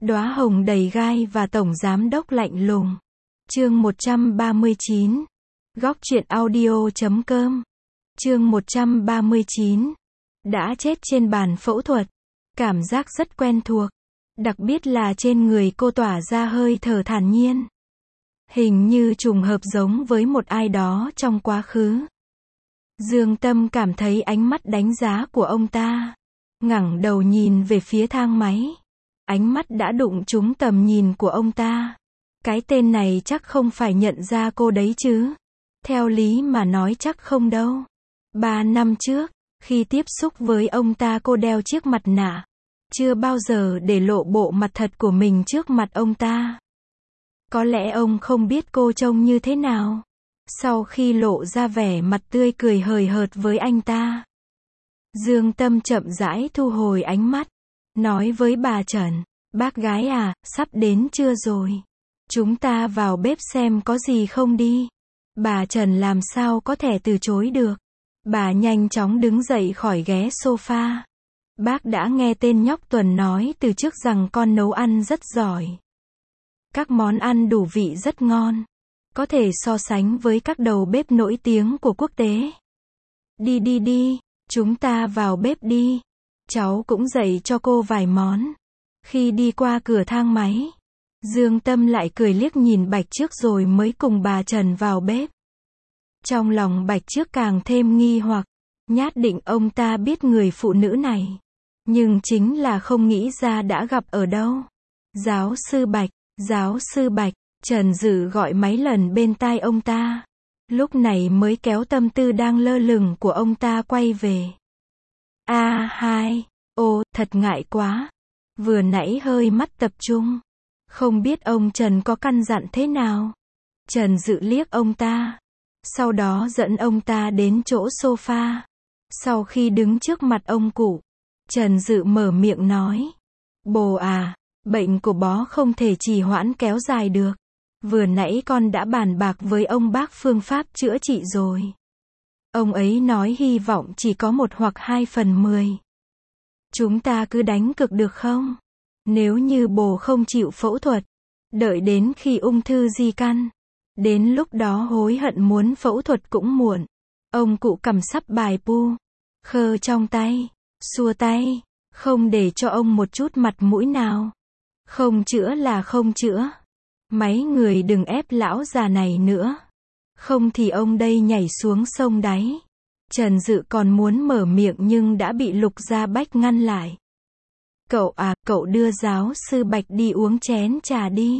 Đóa hồng đầy gai và tổng giám đốc lạnh lùng. Chương 139. Góc truyện audio.com. Chương 139. Đã chết trên bàn phẫu thuật. Cảm giác rất quen thuộc. Đặc biệt là trên người cô tỏa ra hơi thở thản nhiên. Hình như trùng hợp giống với một ai đó trong quá khứ. Dương Tâm cảm thấy ánh mắt đánh giá của ông ta. Ngẩng đầu nhìn về phía thang máy. Ánh mắt đã đụng trúng tầm nhìn của ông ta. Cái tên này chắc không phải nhận ra cô đấy chứ. Theo lý mà nói chắc không đâu. 3 năm trước, khi tiếp xúc với ông ta cô đeo chiếc mặt nạ. Chưa bao giờ để lộ bộ mặt thật của mình trước mặt ông ta. Có lẽ ông không biết cô trông như thế nào. Sau khi lộ ra vẻ mặt tươi cười hời hợt với anh ta, Dương Tâm chậm rãi thu hồi ánh mắt, nói với bà Trần, bác gái à, sắp đến trưa rồi. Chúng ta vào bếp xem có gì không đi. Bà Trần làm sao có thể từ chối được. Bà nhanh chóng đứng dậy khỏi ghế sofa. Bác đã nghe tên nhóc Tuần nói từ trước rằng con nấu ăn rất giỏi. Các món ăn đủ vị rất ngon. Có thể so sánh với các đầu bếp nổi tiếng của quốc tế. Đi, chúng ta vào bếp đi. Cháu cũng dạy cho cô vài món. Khi đi qua cửa thang máy, Dương Tâm lại cười liếc nhìn Bạch Trước rồi mới cùng bà Trần vào bếp. Trong lòng Bạch Trước càng thêm nghi hoặc, nhát định ông ta biết người phụ nữ này. Nhưng chính là không nghĩ ra đã gặp ở đâu. Giáo sư Bạch, Trần Dự gọi mấy lần bên tai ông ta. Lúc này mới kéo tâm tư đang lơ lửng của ông ta quay về. Thật ngại quá. Vừa nãy hơi mắt tập trung. Không biết ông Trần có căn dặn thế nào. Trần Dự liếc ông ta. Sau đó dẫn ông ta đến chỗ sofa. Sau khi đứng trước mặt ông cụ, Trần Dự mở miệng nói. Bồ à, bệnh của bó không thể trì hoãn kéo dài được. Vừa nãy con đã bàn bạc với ông bác phương pháp chữa trị rồi. Ông ấy nói hy vọng chỉ có 1 hoặc 2/10. Chúng ta cứ đánh cược được không? Nếu như bồ không chịu phẫu thuật, đợi đến khi ung thư di căn, đến lúc đó hối hận muốn phẫu thuật cũng muộn. Ông cụ cầm sắp bài pu, khơ trong tay, xua tay, không để cho ông một chút mặt mũi nào. Không chữa là không chữa. Mấy người đừng ép lão già này nữa. Không thì ông đây nhảy xuống sông đáy. Trần Dự còn muốn mở miệng nhưng đã bị Lục Gia Bách ngăn lại. Cậu đưa giáo sư Bạch đi uống chén trà đi.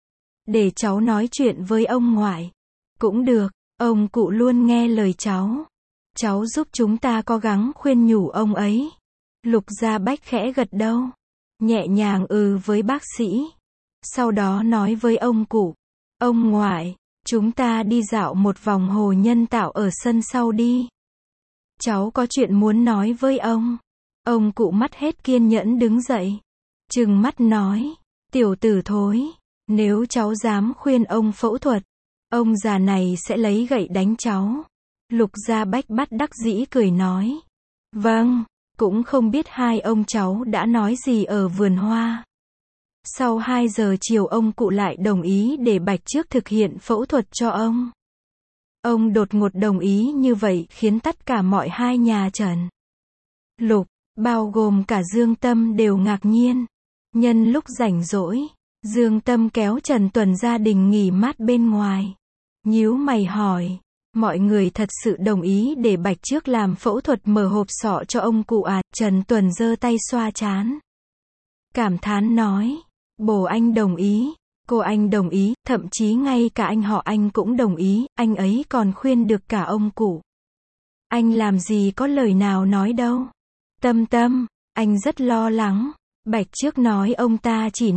Để cháu nói chuyện với ông ngoại. Cũng được, ông cụ luôn nghe lời cháu. Cháu giúp chúng ta cố gắng khuyên nhủ ông ấy. Lục Gia Bách khẽ gật đầu, nhẹ nhàng với bác sĩ. Sau đó nói với ông cụ, ông ngoại, chúng ta đi dạo một vòng hồ nhân tạo ở sân sau đi. Cháu có chuyện muốn nói với ông. Ông cụ mất hết kiên nhẫn đứng dậy, trừng mắt nói, tiểu tử thối, nếu cháu dám khuyên ông phẫu thuật, ông già này sẽ lấy gậy đánh cháu. Lục Gia Bách bất đắc dĩ cười nói, vâng, cũng không biết hai ông cháu đã nói gì ở vườn hoa. Sau 2 giờ chiều ông cụ lại đồng ý để Bạch Trước thực hiện phẫu thuật cho ông. Ông đột ngột đồng ý như vậy khiến tất cả mọi hai nhà Trần Lục, bao gồm cả Dương Tâm đều ngạc nhiên. Nhân lúc rảnh rỗi, Dương Tâm kéo Trần Tuần gia đình nghỉ mát bên ngoài. Nhíu mày hỏi, mọi người thật sự đồng ý để Bạch Trước làm phẫu thuật mở hộp sọ cho ông cụ à? Trần Tuần giơ tay xoa trán, cảm thán nói, bố anh đồng ý, cô anh đồng ý, thậm chí ngay cả anh họ anh cũng đồng ý, anh ấy còn khuyên được cả ông cụ. Anh làm gì có lời nào nói đâu. Tâm, anh rất lo lắng. Bạch Trước nói ông ta chỉ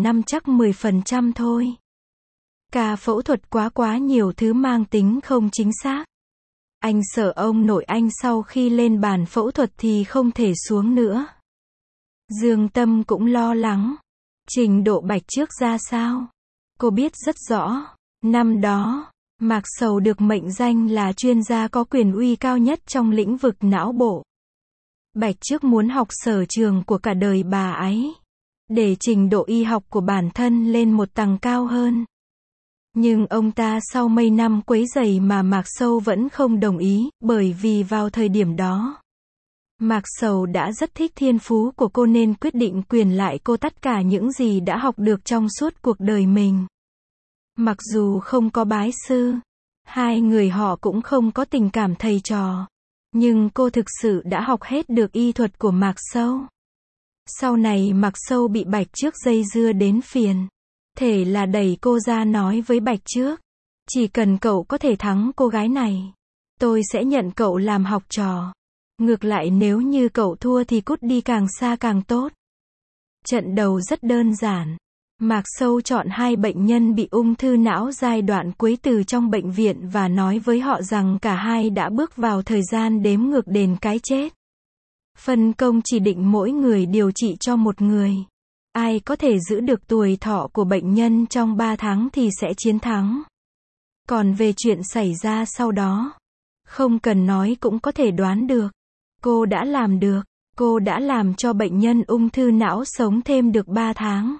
5-10% thôi. Ca phẫu thuật quá nhiều thứ mang tính không chính xác. Anh sợ ông nội anh sau khi lên bàn phẫu thuật thì không thể xuống nữa. Dương Tâm cũng lo lắng. Trình độ Bạch Trước ra sao? Cô biết rất rõ. Năm đó, Mạc Sầu được mệnh danh là chuyên gia có quyền uy cao nhất trong lĩnh vực não bộ. Bạch Trước muốn học sở trường của cả đời bà ấy. để trình độ y học của bản thân lên một tầng cao hơn. Nhưng ông ta sau mấy năm quấy rầy mà Mạc Sâu vẫn không đồng ý, bởi vì vào thời điểm đó, Mạc Sầu đã rất thích thiên phú của cô nên quyết định truyền lại cô tất cả những gì đã học được trong suốt cuộc đời mình. Mặc dù không có bái sư, hai người họ cũng không có tình cảm thầy trò, nhưng cô thực sự đã học hết được y thuật của Mạc Sâu. Sau này Mạc Sâu bị Bạch Trước dây dưa đến phiền. Thể là đẩy cô ra nói với Bạch Trước. Chỉ cần cậu có thể thắng cô gái này, tôi sẽ nhận cậu làm học trò. Ngược lại nếu như cậu thua thì cút đi càng xa càng tốt. Trận đầu rất đơn giản. Mạc Sâu chọn hai bệnh nhân bị ung thư não giai đoạn cuối từ trong bệnh viện và nói với họ rằng cả hai đã bước vào thời gian đếm ngược đến cái chết. Phân công chỉ định mỗi người điều trị cho một người. Ai có thể giữ được tuổi thọ của bệnh nhân trong 3 tháng thì sẽ chiến thắng. Còn về chuyện xảy ra sau đó, không cần nói cũng có thể đoán được. Cô đã làm được. Cô đã làm cho bệnh nhân ung thư não sống thêm được 3 tháng.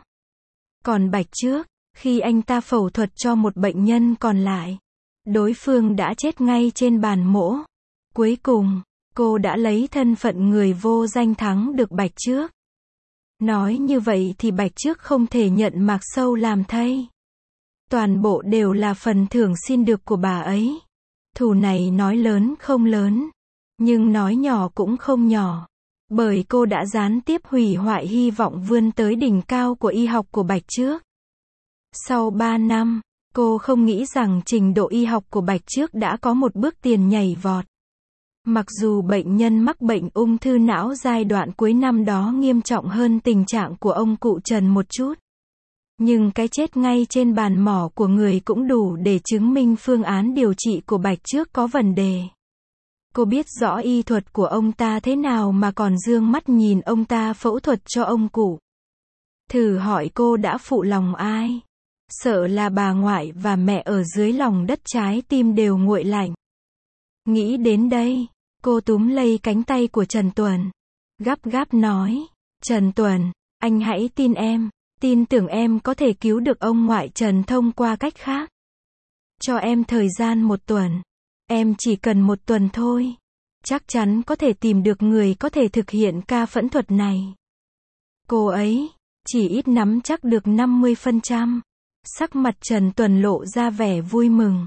Còn Bạch Trước, khi anh ta phẫu thuật cho một bệnh nhân còn lại, đối phương đã chết ngay trên bàn mổ. Cuối cùng, cô đã lấy thân phận người vô danh thắng được Bạch Trước. Nói như vậy thì Bạch Trước không thể nhận Mạc Sâu làm thầy. Toàn bộ đều là phần thưởng xin được của bà ấy. Thù này nói lớn không lớn, nhưng nói nhỏ cũng không nhỏ. Bởi cô đã gián tiếp hủy hoại hy vọng vươn tới đỉnh cao của y học của Bạch Trước. Sau 3 năm, cô không nghĩ rằng trình độ y học của Bạch Trước đã có một bước tiền nhảy vọt. Mặc dù bệnh nhân mắc bệnh ung thư não giai đoạn cuối năm đó nghiêm trọng hơn tình trạng của ông cụ Trần một chút. Nhưng cái chết ngay trên bàn mổ của người cũng đủ để chứng minh phương án điều trị của Bạch Trước có vấn đề. Cô biết rõ y thuật của ông ta thế nào mà còn dương mắt nhìn ông ta phẫu thuật cho ông cụ. Thử hỏi cô đã phụ lòng ai? Sợ là bà ngoại và mẹ ở dưới lòng đất trái tim đều nguội lạnh. Nghĩ đến đây, cô túm lấy cánh tay của Trần Tuần. Gấp gáp nói, Trần Tuần, anh hãy tin em, tin tưởng em có thể cứu được ông ngoại Trần thông qua cách khác. Cho em thời gian 1 tuần. Em chỉ cần 1 tuần thôi. Chắc chắn có thể tìm được người có thể thực hiện ca phẫu thuật này. Cô ấy, chỉ ít nắm chắc được 50%. Sắc mặt Trần Tuần lộ ra vẻ vui mừng.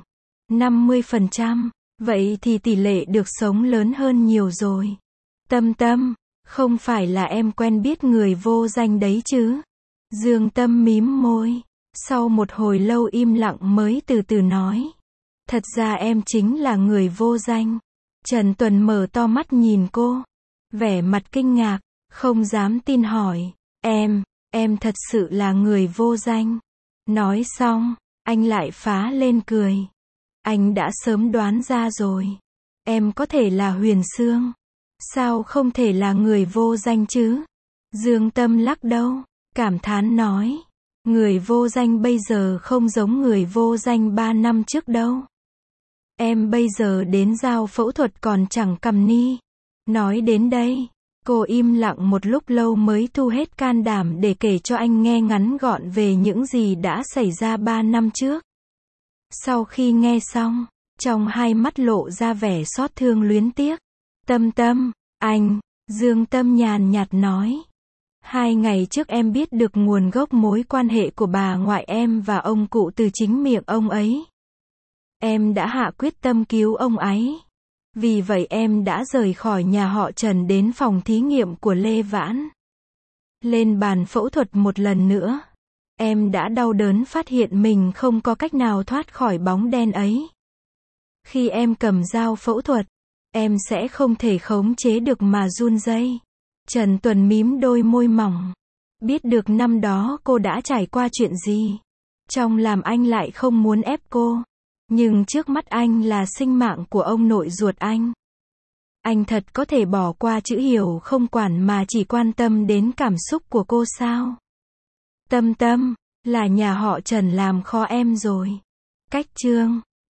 50%, vậy thì tỷ lệ được sống lớn hơn nhiều rồi. Tâm Tâm, không phải là em quen biết người vô danh đấy chứ? Dương Tâm mím môi. Sau một hồi lâu im lặng mới từ từ nói. Thật ra em chính là người vô danh. Trần Tuần mở to mắt nhìn cô. Vẻ mặt kinh ngạc, không dám tin hỏi. Em thật sự là người vô danh. Nói xong, anh lại phá lên cười. Anh đã sớm đoán ra rồi. Em có thể là Huyền Sương. Sao không thể là người vô danh chứ? Dương Tâm lắc đầu, cảm thán nói. Người vô danh bây giờ không giống người vô danh 3 năm trước đâu. Em bây giờ đến giao phẫu thuật còn chẳng cầm ni. Nói đến đây, cô im lặng một lúc lâu mới thu hết can đảm để kể cho anh nghe ngắn gọn về những gì đã xảy ra 3 năm trước. Sau khi nghe xong, trong hai mắt lộ ra vẻ xót thương luyến tiếc. Tâm Tâm, anh, Dương Tâm nhàn nhạt nói. 2 ngày trước em biết được nguồn gốc mối quan hệ của bà ngoại em và ông cụ từ chính miệng ông ấy. Em đã hạ quyết tâm cứu ông ấy. Vì vậy em đã rời khỏi nhà họ Trần đến phòng thí nghiệm của Lê Vãn. Lên bàn phẫu thuật một lần nữa. Em đã đau đớn phát hiện mình không có cách nào thoát khỏi bóng đen ấy. Khi em cầm dao phẫu thuật, em sẽ không thể khống chế được mà run rẩy. Trần Tuần mím đôi môi mỏng. Biết được năm đó cô đã trải qua chuyện gì. Trong làm anh lại không muốn ép cô. Nhưng trước mắt anh là sinh mạng của ông nội ruột anh. Anh thật có thể bỏ qua chữ hiểu không quản mà chỉ quan tâm đến cảm xúc của cô sao? Tâm Tâm, là nhà họ Trần làm khó em rồi. Cách chương